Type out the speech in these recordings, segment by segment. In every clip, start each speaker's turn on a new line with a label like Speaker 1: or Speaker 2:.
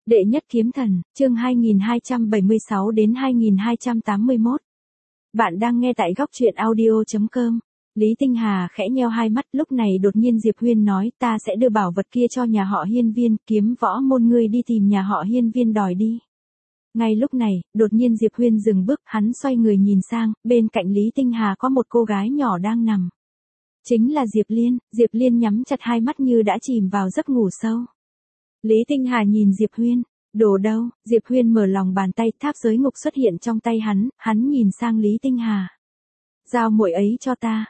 Speaker 1: Đệ nhất kiếm thần, chương 2276 đến 2281. Bạn đang nghe tại góc truyện audio.com. Lý Tinh Hà khẽ nheo hai mắt, lúc này đột nhiên Diệp Huyên nói, ta sẽ đưa bảo vật kia cho nhà họ Hiên Viên, kiếm võ môn ngươi đi tìm nhà họ Hiên Viên đòi đi. Ngay lúc này, đột nhiên Diệp Huyên dừng bước, hắn xoay người nhìn sang, bên cạnh Lý Tinh Hà có một cô gái nhỏ đang nằm. Chính là Diệp Liên nhắm chặt hai mắt như đã chìm vào giấc ngủ sâu. Lý Tinh Hà nhìn Diệp Huyên, đồ đâu? Diệp Huyên mở lòng bàn tay, tháp giới ngục xuất hiện trong tay hắn nhìn sang Lý Tinh Hà. Giao muội ấy cho ta.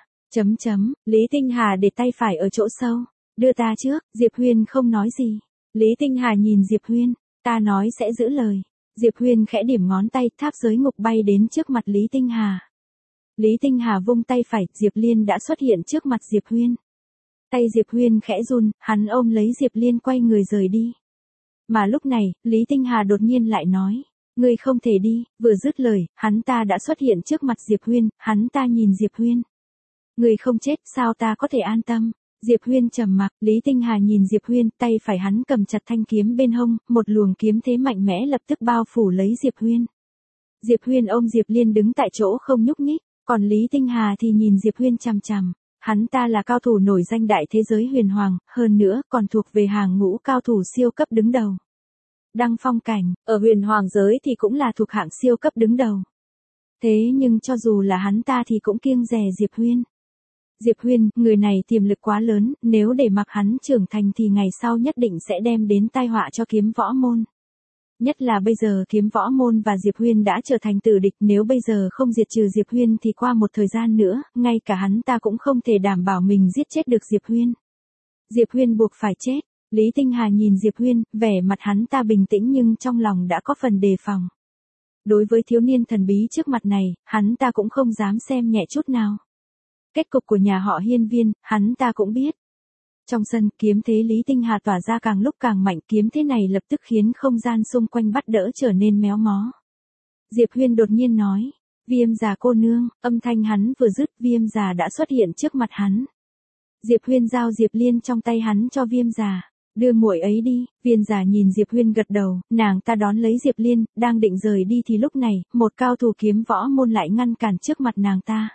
Speaker 1: Lý Tinh Hà để tay phải ở chỗ sâu. Đưa ta trước. Diệp Huyên không nói gì. Lý Tinh Hà nhìn Diệp Huyên, ta nói sẽ giữ lời. Diệp Huyên khẽ điểm ngón tay, tháp giới ngục bay đến trước mặt Lý Tinh Hà. Lý Tinh Hà vung tay phải, Diệp Liên đã xuất hiện trước mặt Diệp Huyên. Tay Diệp Huyên khẽ run, hắn ôm lấy Diệp Liên quay người rời đi. Mà lúc này, Lý Tinh Hà đột nhiên lại nói, ngươi không thể đi, vừa dứt lời, hắn ta đã xuất hiện trước mặt Diệp Huyên, hắn ta nhìn Diệp Huyên. Ngươi không chết, sao ta có thể an tâm? Diệp Huyên trầm mặc, Lý Tinh Hà nhìn Diệp Huyên, tay phải hắn cầm chặt thanh kiếm bên hông, một luồng kiếm thế mạnh mẽ lập tức bao phủ lấy Diệp Huyên. Diệp Huyên ôm Diệp Liên đứng tại chỗ không nhúc nhích, còn Lý Tinh Hà thì nhìn Diệp Huyên chằm chằm. Hắn ta là cao thủ nổi danh đại thế giới huyền hoàng, hơn nữa còn thuộc về hàng ngũ cao thủ siêu cấp đứng đầu. Đăng Phong Cảnh, ở huyền hoàng giới thì cũng là thuộc hạng siêu cấp đứng đầu. Thế nhưng cho dù là hắn ta thì cũng kiêng dè Diệp Huyên. Diệp Huyên, người này tiềm lực quá lớn, nếu để mặc hắn trưởng thành thì ngày sau nhất định sẽ đem đến tai họa cho kiếm võ môn. Nhất là bây giờ kiếm võ môn và Diệp Huyên đã trở thành tử địch, nếu bây giờ không diệt trừ Diệp Huyên thì qua một thời gian nữa, ngay cả hắn ta cũng không thể đảm bảo mình giết chết được Diệp Huyên. Diệp Huyên buộc phải chết. Lý Tinh Hà nhìn Diệp Huyên, vẻ mặt hắn ta bình tĩnh nhưng trong lòng đã có phần đề phòng. Đối với thiếu niên thần bí trước mặt này, hắn ta cũng không dám xem nhẹ chút nào. Kết cục của nhà họ Hiên Viên, hắn ta cũng biết. Trong sân, kiếm thế Lý Tinh Hà tỏa ra càng lúc càng mạnh, kiếm thế này lập tức khiến không gian xung quanh bắt đỡ trở nên méo mó. Diệp Huyên đột nhiên nói, Viêm Già cô nương, âm thanh hắn vừa dứt, Viêm Già đã xuất hiện trước mặt hắn. Diệp Huyên giao Diệp Liên trong tay hắn cho Viêm Già, đưa muội ấy đi. Viêm Già nhìn Diệp Huyên gật đầu, nàng ta đón lấy Diệp Liên, đang định rời đi thì lúc này, một cao thủ kiếm võ môn lại ngăn cản trước mặt nàng ta.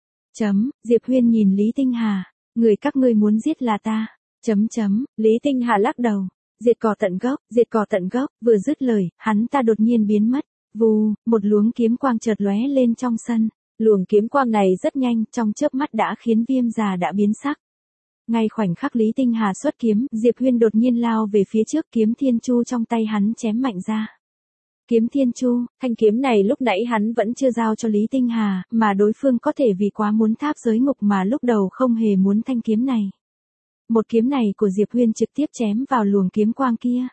Speaker 1: Diệp Huyên nhìn Lý Tinh Hà, người các ngươi muốn giết là ta. Lý Tinh Hà lắc đầu, diệt cỏ tận gốc, vừa dứt lời, hắn ta đột nhiên biến mất. Vù, một luồng kiếm quang chợt lóe lên trong sân. Luồng kiếm quang này rất nhanh, trong chớp mắt đã khiến Viêm Già đã biến sắc. Ngay khoảnh khắc Lý Tinh Hà xuất kiếm, Diệp Huyên đột nhiên lao về phía trước, kiếm thiên chu trong tay hắn chém mạnh ra. Kiếm thiên chu, thanh kiếm này lúc nãy hắn vẫn chưa giao cho Lý Tinh Hà, mà đối phương có thể vì quá muốn tháp giới ngục mà lúc đầu không hề muốn thanh kiếm này. Một kiếm này của Diệp Huyên trực tiếp chém vào luồng kiếm quang kia.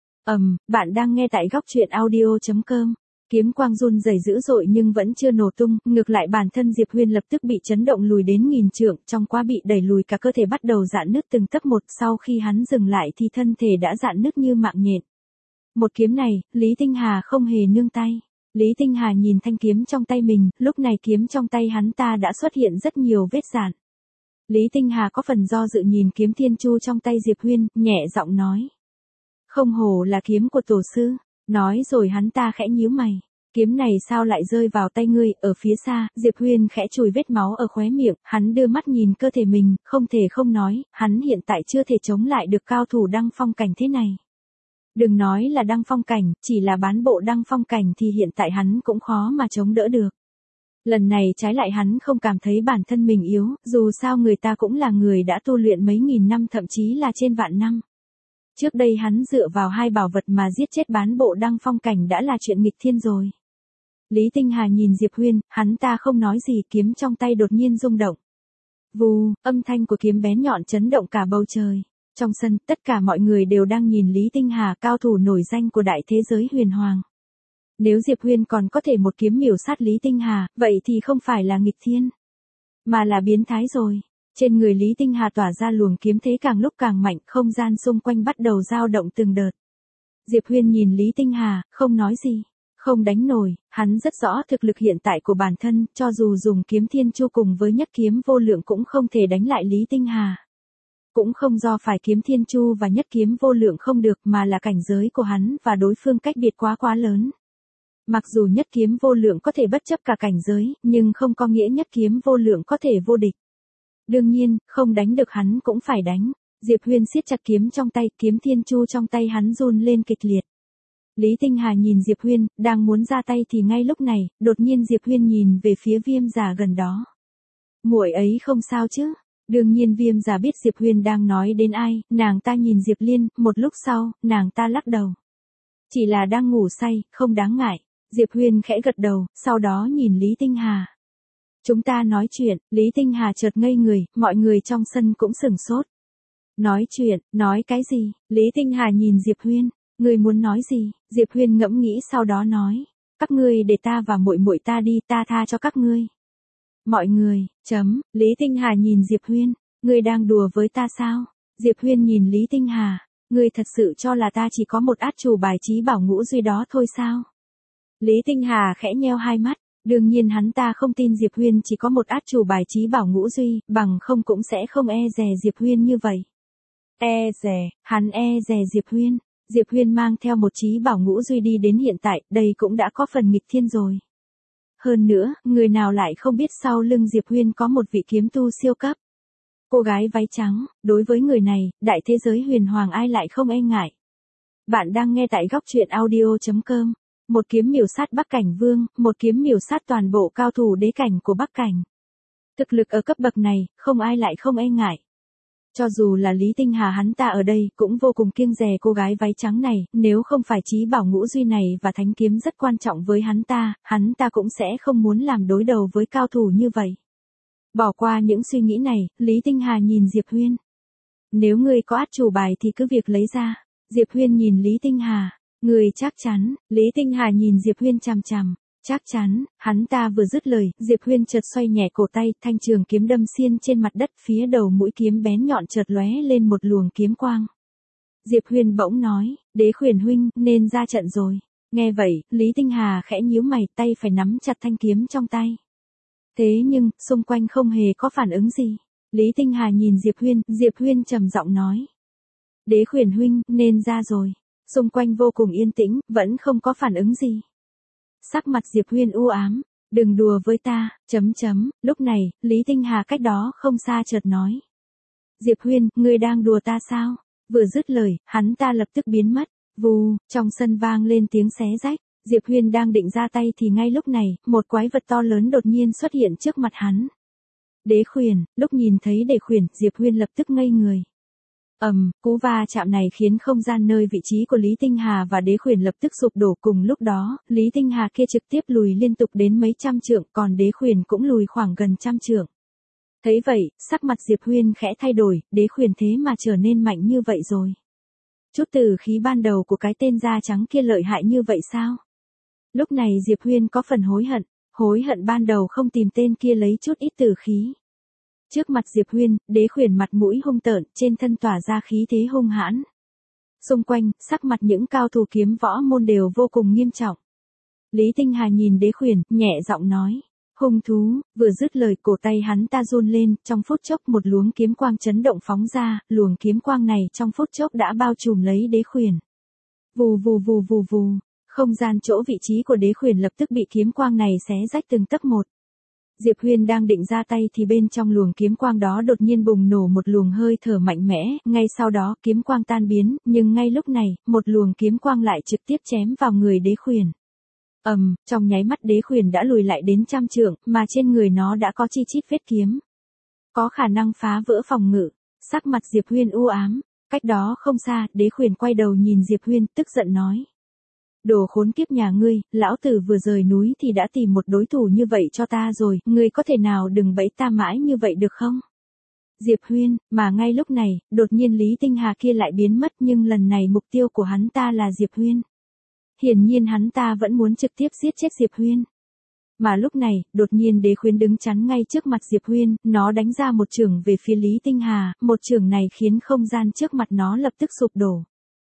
Speaker 1: Bạn đang nghe tại góc truyện audio.com. Kiếm quang run rẩy dữ dội nhưng vẫn chưa nổ tung, ngược lại bản thân Diệp Huyên lập tức bị chấn động lùi đến nghìn trượng, trong quá bị đẩy lùi cả cơ thể bắt đầu rạn nứt từng tấc một, sau khi hắn dừng lại thì thân thể đã rạn nứt như mạng nhện. Một kiếm này, Lý Tinh Hà không hề nương tay. Lý Tinh Hà nhìn thanh kiếm trong tay mình, lúc này kiếm trong tay hắn ta đã xuất hiện rất nhiều vết rạn. Lý Tinh Hà có phần do dự nhìn kiếm thiên chu trong tay Diệp Huyên, nhẹ giọng nói. Không hổ là kiếm của tổ sư. Nói rồi hắn ta khẽ nhíu mày. Kiếm này sao lại rơi vào tay ngươi? Ở phía xa, Diệp Huyên khẽ chùi vết máu ở khóe miệng, hắn đưa mắt nhìn cơ thể mình, không thể không nói, hắn hiện tại chưa thể chống lại được cao thủ Đăng Phong Cảnh thế này. Đừng nói là Đăng Phong Cảnh, chỉ là bán bộ Đăng Phong Cảnh thì hiện tại hắn cũng khó mà chống đỡ được. Lần này trái lại hắn không cảm thấy bản thân mình yếu, dù sao người ta cũng là người đã tu luyện mấy nghìn năm thậm chí là trên vạn năm. Trước đây hắn dựa vào hai bảo vật mà giết chết bán bộ Đăng Phong Cảnh đã là chuyện nghịch thiên rồi. Lý Tinh Hà nhìn Diệp Huyên, hắn ta không nói gì, kiếm trong tay đột nhiên rung động. Vù, âm thanh của kiếm bén nhọn chấn động cả bầu trời. Trong sân, tất cả mọi người đều đang nhìn Lý Tinh Hà, cao thủ nổi danh của đại thế giới huyền hoàng. Nếu Diệp Huyên còn có thể một kiếm miểu sát Lý Tinh Hà, vậy thì không phải là nghịch thiên, mà là biến thái rồi. Trên người Lý Tinh Hà tỏa ra luồng kiếm thế càng lúc càng mạnh, không gian xung quanh bắt đầu dao động từng đợt. Diệp Huyên nhìn Lý Tinh Hà, không nói gì, không đánh nổi, hắn rất rõ thực lực hiện tại của bản thân, cho dù dùng kiếm thiên chu cùng với nhất kiếm vô lượng cũng không thể đánh lại Lý Tinh Hà. Cũng không do phải kiếm thiên chu và nhất kiếm vô lượng không được mà là cảnh giới của hắn và đối phương cách biệt quá lớn. Mặc dù nhất kiếm vô lượng có thể bất chấp cả cảnh giới, nhưng không có nghĩa nhất kiếm vô lượng có thể vô địch. Đương nhiên, không đánh được hắn cũng phải đánh. Diệp Huyên siết chặt kiếm trong tay, kiếm thiên chu trong tay hắn run lên kịch liệt. Lý Tinh Hà nhìn Diệp Huyên, đang muốn ra tay thì ngay lúc này, đột nhiên Diệp Huyên nhìn về phía Viêm Giả gần đó. Muội ấy không sao chứ? Đương nhiên Viêm Giả biết Diệp Huyên đang nói đến ai, nàng ta nhìn Diệp Liên, một lúc sau, nàng ta lắc đầu. Chỉ là đang ngủ say, không đáng ngại. Diệp Huyên khẽ gật đầu, sau đó nhìn Lý Tinh Hà. Chúng ta nói chuyện, Lý Tinh Hà chợt ngây người, mọi người trong sân cũng sửng sốt. Nói chuyện, nói cái gì? Lý Tinh Hà nhìn Diệp Huyên, ngươi muốn nói gì? Diệp Huyên ngẫm nghĩ sau đó nói, các ngươi để ta và muội muội ta đi, ta tha cho các ngươi. Mọi người, Lý Tinh Hà nhìn Diệp Huyên, ngươi đang đùa với ta sao? Diệp Huyên nhìn Lý Tinh Hà, ngươi thật sự cho là ta chỉ có một át chủ bài trí bảo ngũ duy đó thôi sao? Lý Tinh Hà khẽ nheo hai mắt, đương nhiên hắn ta không tin Diệp Huyên chỉ có một át chủ bài trí bảo ngũ duy, bằng không cũng sẽ không e dè Diệp Huyên như vậy. E dè, hắn e dè Diệp Huyên. Diệp Huyên mang theo một chí bảo ngũ duy đi đến hiện tại, đây cũng đã có phần nghịch thiên rồi. Hơn nữa, người nào lại không biết sau lưng Diệp Huyên có một vị kiếm tu siêu cấp. Cô gái váy trắng, đối với người này, đại thế giới huyền hoàng ai lại không e ngại. Bạn đang nghe tại góc truyện audio.com. Một kiếm miểu sát Bắc Cảnh Vương, một kiếm miểu sát toàn bộ cao thủ đế cảnh của Bắc Cảnh. Thực lực ở cấp bậc này, không ai lại không e ngại. Cho dù là Lý Tinh Hà hắn ta ở đây cũng vô cùng kiêng dè cô gái váy trắng này, nếu không phải chí bảo ngũ duy này và thánh kiếm rất quan trọng với hắn ta cũng sẽ không muốn làm đối đầu với cao thủ như vậy. Bỏ qua những suy nghĩ này, Lý Tinh Hà nhìn Diệp Huyên. Nếu ngươi có át chủ bài thì cứ việc lấy ra. Diệp Huyên nhìn Lý Tinh Hà. Người chắc chắn, Lý Tinh Hà nhìn Diệp Huyên chằm chằm. Chắc chắn, hắn ta vừa dứt lời, Diệp Huyên chợt xoay nhẹ cổ tay, thanh trường kiếm đâm xiên trên mặt đất, phía đầu mũi kiếm bén nhọn chợt lóe lên một luồng kiếm quang. Diệp Huyên bỗng nói, Đế Khuyển huynh, nên ra trận rồi. Nghe vậy, Lý Tinh Hà khẽ nhíu mày, tay phải nắm chặt thanh kiếm trong tay. Thế nhưng, xung quanh không hề có phản ứng gì. Lý Tinh Hà nhìn Diệp Huyên trầm giọng nói. Đế Khuyển huynh, nên ra rồi. Xung quanh vô cùng yên tĩnh, vẫn không có phản ứng gì. Sắc mặt Diệp Huyên u ám, đừng đùa với ta, lúc này, Lý Tinh Hà cách đó không xa chợt nói. Diệp Huyên, ngươi đang đùa ta sao? Vừa dứt lời, hắn ta lập tức biến mất, vù, trong sân vang lên tiếng xé rách, Diệp Huyên đang định ra tay thì ngay lúc này, một quái vật to lớn đột nhiên xuất hiện trước mặt hắn. Đế Khuyển, lúc nhìn thấy Đế Khuyển, Diệp Huyên lập tức ngây người. Cú va chạm này khiến không gian nơi vị trí của Lý Tinh Hà và Đế Khuyển lập tức sụp đổ, cùng lúc đó, Lý Tinh Hà kia trực tiếp lùi liên tục đến mấy trăm trượng, còn Đế Khuyển cũng lùi khoảng gần trăm trượng. Thấy vậy, sắc mặt Diệp Huyên khẽ thay đổi, Đế Khuyển thế mà trở nên mạnh như vậy rồi. Chút tử khí ban đầu của cái tên da trắng kia lợi hại như vậy sao? Lúc này Diệp Huyên có phần hối hận ban đầu không tìm tên kia lấy chút ít tử khí. Trước mặt Diệp Huyên, Đế Khuyển mặt mũi hung tợn, trên thân tỏa ra khí thế hung hãn. Xung quanh, sắc mặt những cao thủ kiếm võ môn đều vô cùng nghiêm trọng. Lý Tinh Hà nhìn Đế Khuyển, nhẹ giọng nói. Hung thú, vừa dứt lời cổ tay hắn ta run lên, trong phút chốc một luồng kiếm quang chấn động phóng ra, luồng kiếm quang này trong phút chốc đã bao trùm lấy Đế Khuyển. Vù vù vù vù vù, không gian chỗ vị trí của Đế Khuyển lập tức bị kiếm quang này xé rách từng tấc một. Diệp Huyên đang định ra tay thì bên trong luồng kiếm quang đó đột nhiên bùng nổ một luồng hơi thở mạnh mẽ, ngay sau đó kiếm quang tan biến, nhưng ngay lúc này, một luồng kiếm quang lại trực tiếp chém vào người Đế Khuyển. Trong nháy mắt Đế Khuyển đã lùi lại đến trăm trượng, mà trên người nó đã có chi chít vết kiếm. Có khả năng phá vỡ phòng ngự, sắc mặt Diệp Huyên u ám, cách đó không xa, Đế Khuyển quay đầu nhìn Diệp Huyên, tức giận nói. Đồ khốn kiếp nhà ngươi, lão tử vừa rời núi thì đã tìm một đối thủ như vậy cho ta rồi, ngươi có thể nào đừng bẫy ta mãi như vậy được không? Diệp Huyên, mà ngay lúc này, đột nhiên Lý Tinh Hà kia lại biến mất, nhưng lần này mục tiêu của hắn ta là Diệp Huyên. Hiển nhiên hắn ta vẫn muốn trực tiếp giết chết Diệp Huyên. Mà lúc này, đột nhiên Đế Khuyển đứng chắn ngay trước mặt Diệp Huyên, nó đánh ra một chưởng về phía Lý Tinh Hà, một chưởng này khiến không gian trước mặt nó lập tức sụp đổ.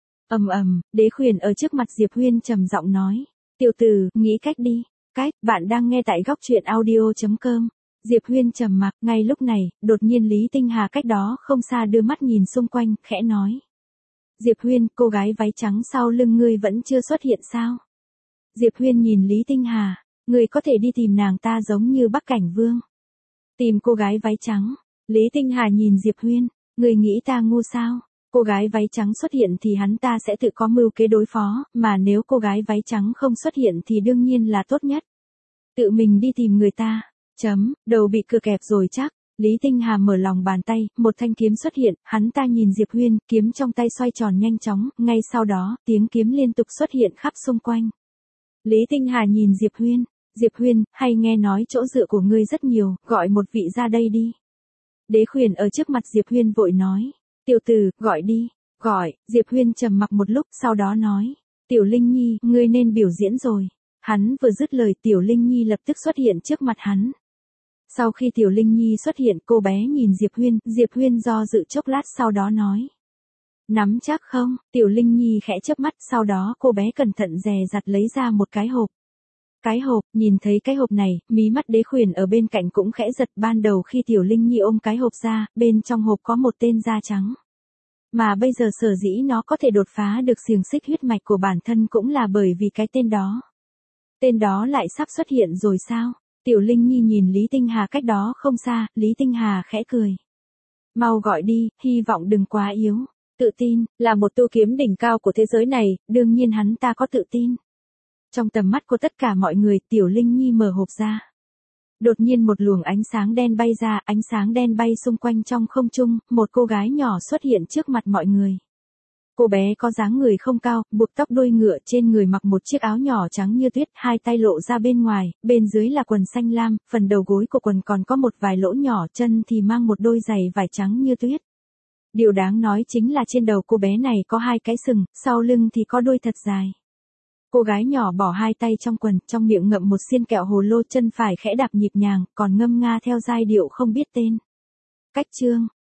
Speaker 1: Đế Khuyển ở trước mặt Diệp Huyên trầm giọng nói. Tiểu tử, nghĩ cách đi. Bạn đang nghe tại góc truyện audio.com. Diệp Huyên trầm mặc, ngay lúc này, đột nhiên Lý Tinh Hà cách đó không xa đưa mắt nhìn xung quanh, khẽ nói. Diệp Huyên, cô gái váy trắng sau lưng ngươi vẫn chưa xuất hiện sao? Diệp Huyên nhìn Lý Tinh Hà, ngươi có thể đi tìm nàng ta giống như Bắc Cảnh Vương. Tìm cô gái váy trắng. Lý Tinh Hà nhìn Diệp Huyên, ngươi nghĩ ta ngu sao? Cô gái váy trắng xuất hiện thì hắn ta sẽ tự có mưu kế đối phó, mà nếu cô gái váy trắng không xuất hiện thì đương nhiên là tốt nhất. Tự mình đi tìm người ta. Đầu bị cưa kẹp rồi chắc. Lý Tinh Hà mở lòng bàn tay, một thanh kiếm xuất hiện, hắn ta nhìn Diệp Huyên, kiếm trong tay xoay tròn nhanh chóng, ngay sau đó, tiếng kiếm liên tục xuất hiện khắp xung quanh. Lý Tinh Hà nhìn Diệp Huyên, hay nghe nói chỗ dựa của ngươi rất nhiều, gọi một vị ra đây đi. Đế Khuyển ở trước mặt Diệp Huyên vội nói, tiểu tử, gọi đi, gọi. Diệp Huyên trầm mặc một lúc, sau đó nói, Tiểu Linh Nhi, ngươi nên biểu diễn rồi. Hắn vừa dứt lời, Tiểu Linh Nhi lập tức xuất hiện trước mặt hắn. Sau khi Tiểu Linh Nhi xuất hiện, cô bé nhìn Diệp Huyên do dự chốc lát sau đó nói. Nắm chắc không? Tiểu Linh Nhi khẽ chớp mắt, sau đó cô bé cẩn thận dè dặt lấy ra một cái hộp. Cái hộp, nhìn thấy cái hộp này, mí mắt Đế Khuyển ở bên cạnh cũng khẽ giật. Ban đầu khi Tiểu Linh Nhi ôm cái hộp ra, bên trong hộp có một tên da trắng. Mà bây giờ sở dĩ nó có thể đột phá được xiềng xích huyết mạch của bản thân cũng là bởi vì cái tên đó. Tên đó lại sắp xuất hiện rồi sao? Tiểu Linh Nhi nhìn Lý Tinh Hà cách đó không xa, Lý Tinh Hà khẽ cười. Mau gọi đi, hy vọng đừng quá yếu. Tự tin, là một tu kiếm đỉnh cao của thế giới này, đương nhiên hắn ta có tự tin. Trong tầm mắt của tất cả mọi người, Tiểu Linh Nhi mở hộp ra. Đột nhiên một luồng ánh sáng đen bay ra, ánh sáng đen bay xung quanh trong không trung, một cô gái nhỏ xuất hiện trước mặt mọi người. Cô bé có dáng người không cao, buộc tóc đuôi ngựa, trên người mặc một chiếc áo nhỏ trắng như tuyết, hai tay lộ ra bên ngoài, bên dưới là quần xanh lam, phần đầu gối của quần còn có một vài lỗ nhỏ, chân thì mang một đôi giày vải trắng như tuyết. Điều đáng nói chính là trên đầu cô bé này có hai cái sừng, sau lưng thì có đuôi thật dài. Cô gái nhỏ bỏ hai tay trong quần, trong miệng ngậm một xiên kẹo hồ lô, chân phải khẽ đạp nhịp nhàng, còn ngâm nga theo giai điệu không biết tên. Cách chương